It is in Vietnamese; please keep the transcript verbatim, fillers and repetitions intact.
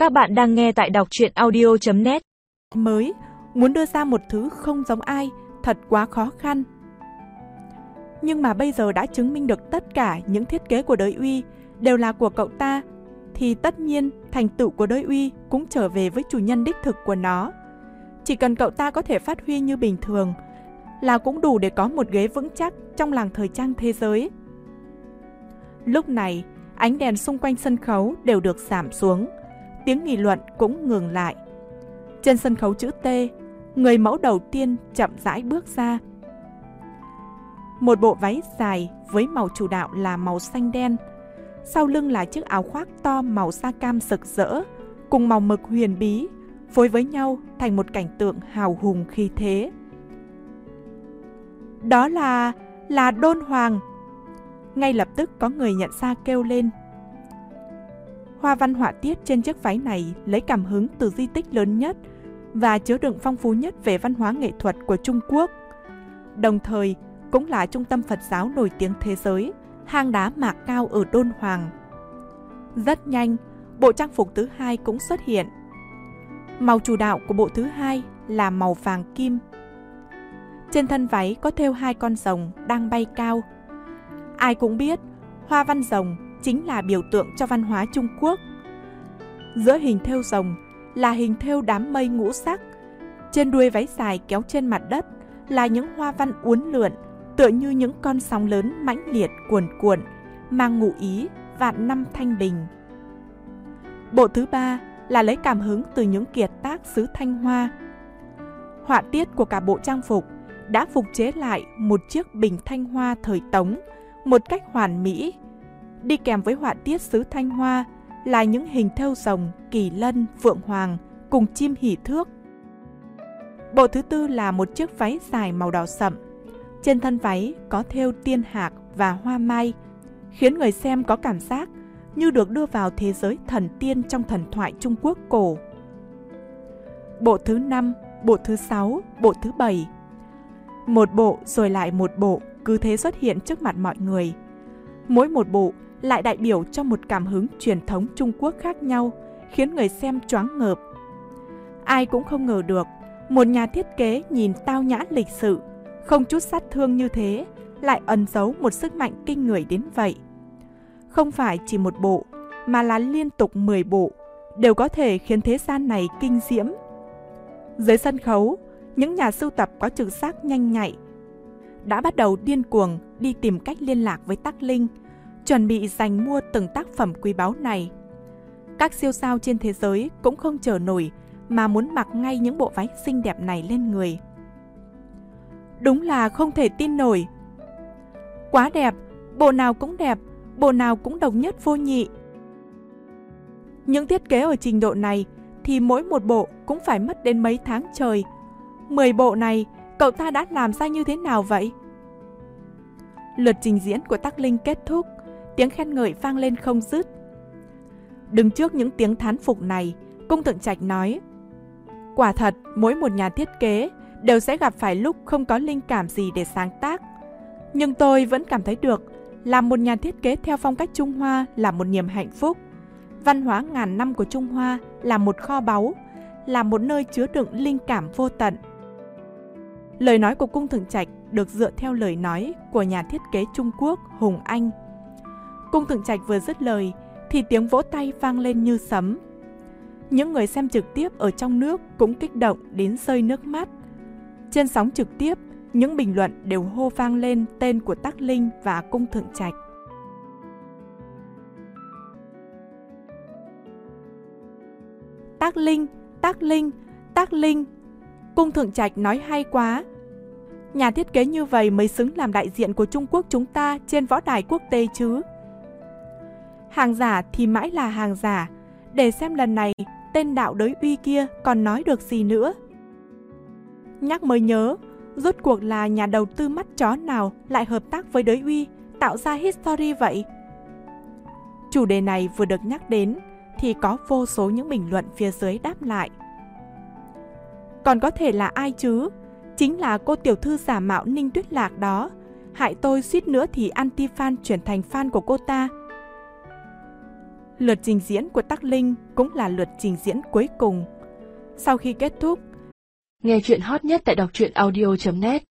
Các bạn đang nghe tại đọc truyện audio chấm net. Mới, muốn đưa ra một thứ không giống ai, thật quá khó khăn. Nhưng mà bây giờ đã chứng minh được tất cả những thiết kế của Đới Uy đều là của cậu ta, thì tất nhiên thành tựu của Đới Uy cũng trở về với chủ nhân đích thực của nó. Chỉ cần cậu ta có thể phát huy như bình thường là cũng đủ để có một ghế vững chắc trong làng thời trang thế giới. Lúc này, ánh đèn xung quanh sân khấu đều được giảm xuống, tiếng nghị luận cũng ngừng lại. Trên sân khấu chữ T, người mẫu đầu tiên chậm rãi bước ra. Một bộ váy dài với màu chủ đạo là màu xanh đen, sau lưng là chiếc áo khoác to màu da cam rực rỡ, cùng màu mực huyền bí, phối với nhau thành một cảnh tượng hào hùng khí thế. Đó là... là Đôn Hoàng. Ngay lập tức có người nhận ra kêu lên. Hoa văn họa tiết trên chiếc váy này lấy cảm hứng từ di tích lớn nhất và chứa đựng phong phú nhất về văn hóa nghệ thuật của Trung Quốc, đồng thời cũng là trung tâm Phật giáo nổi tiếng thế giới, hang đá Mạc Cao ở Đôn Hoàng. Rất nhanh, bộ trang phục thứ hai cũng xuất hiện. Màu chủ đạo của bộ thứ hai là màu vàng kim. Trên thân váy có thêu hai con rồng đang bay cao. Ai cũng biết, hoa văn rồng chính là biểu tượng cho văn hóa Trung Quốc. Giữa hình thêu rồng là hình thêu đám mây ngũ sắc. Trên đuôi váy dài kéo trên mặt đất là những hoa văn uốn lượn, tựa như những con sóng lớn mãnh liệt cuồn cuộn, mang ngụ ý vạn năm thanh bình. Bộ thứ ba là lấy cảm hứng từ những kiệt tác xứ Thanh Hoa. Họa tiết của cả bộ trang phục đã phục chế lại một chiếc bình Thanh Hoa thời Tống một cách hoàn mỹ. Đi kèm với họa tiết xứ Thanh Hoa là những hình thêu rồng, kỳ lân, phượng hoàng cùng chim hỷ thước. Bộ thứ tư là một chiếc váy dài màu đỏ sậm. Trên thân váy có thêu tiên hạc và hoa mai, khiến người xem có cảm giác như được đưa vào thế giới thần tiên trong thần thoại Trung Quốc cổ. Bộ thứ năm, bộ thứ sáu, bộ thứ bảy. Một bộ rồi lại một bộ cứ thế xuất hiện trước mặt mọi người. Mỗi một bộ lại đại biểu cho một cảm hứng truyền thống Trung Quốc khác nhau, khiến người xem choáng ngợp. Ai cũng không ngờ được, một nhà thiết kế nhìn tao nhã lịch sự, không chút sát thương như thế, lại ẩn giấu một sức mạnh kinh người đến vậy. Không phải chỉ một bộ, mà là liên tục mười bộ, đều có thể khiến thế gian này kinh diễm. Dưới sân khấu, những nhà sưu tập có trực giác nhanh nhạy đã bắt đầu điên cuồng đi tìm cách liên lạc với Tắc Linh, chuẩn bị giành mua từng tác phẩm quý báu này. Các siêu sao trên thế giới cũng không chờ nổi mà muốn mặc ngay những bộ váy xinh đẹp này lên người. Đúng là không thể tin nổi. Quá đẹp, bộ nào cũng đẹp, bộ nào cũng độc nhất vô nhị. Những thiết kế ở trình độ này thì mỗi một bộ cũng phải mất đến mấy tháng trời. Mười bộ này cậu ta đã làm ra như thế nào vậy? Lượt trình diễn của Tắc Linh kết thúc, tiếng khen ngợi vang lên không dứt. Đứng trước những tiếng thán phục này, Cung Thượng Trạch nói: quả thật, mỗi một nhà thiết kế đều sẽ gặp phải lúc không có linh cảm gì để sáng tác. Nhưng tôi vẫn cảm thấy được, làm một nhà thiết kế theo phong cách Trung Hoa là một niềm hạnh phúc. Văn hóa ngàn năm của Trung Hoa là một kho báu, là một nơi chứa đựng linh cảm vô tận. Lời nói của Cung Thượng Trạch được dựa theo lời nói của nhà thiết kế Trung Quốc Hùng Anh. Cung Thượng Trạch vừa dứt lời thì tiếng vỗ tay vang lên như sấm. Những người xem trực tiếp ở trong nước cũng kích động đến rơi nước mắt. Trên sóng trực tiếp, những bình luận đều hô vang lên tên của Tắc Linh và Cung Thượng Trạch. Tắc Linh, Tắc Linh, Tắc Linh. Cung Thượng Trạch nói hay quá. Nhà thiết kế như vậy mới xứng làm đại diện của Trung Quốc chúng ta trên võ đài quốc tế chứ. Hàng giả thì mãi là hàng giả. Để xem lần này tên đạo Đới Uy kia còn nói được gì nữa. Nhắc mới nhớ, rốt cuộc là nhà đầu tư mắt chó nào lại hợp tác với Đới Uy tạo ra history vậy? Chủ đề này vừa được nhắc đến thì có vô số những bình luận phía dưới đáp lại. Còn có thể là ai chứ? Chính là cô tiểu thư giả mạo Ninh Tuyết Lạc đó, hại tôi suýt nữa thì anti-fan chuyển thành fan của cô ta. Lượt trình diễn của Tắc Linh cũng là lượt trình diễn cuối cùng. Sau khi kết thúc, nghe chuyện hot nhất tại đọc truyện audio chấm net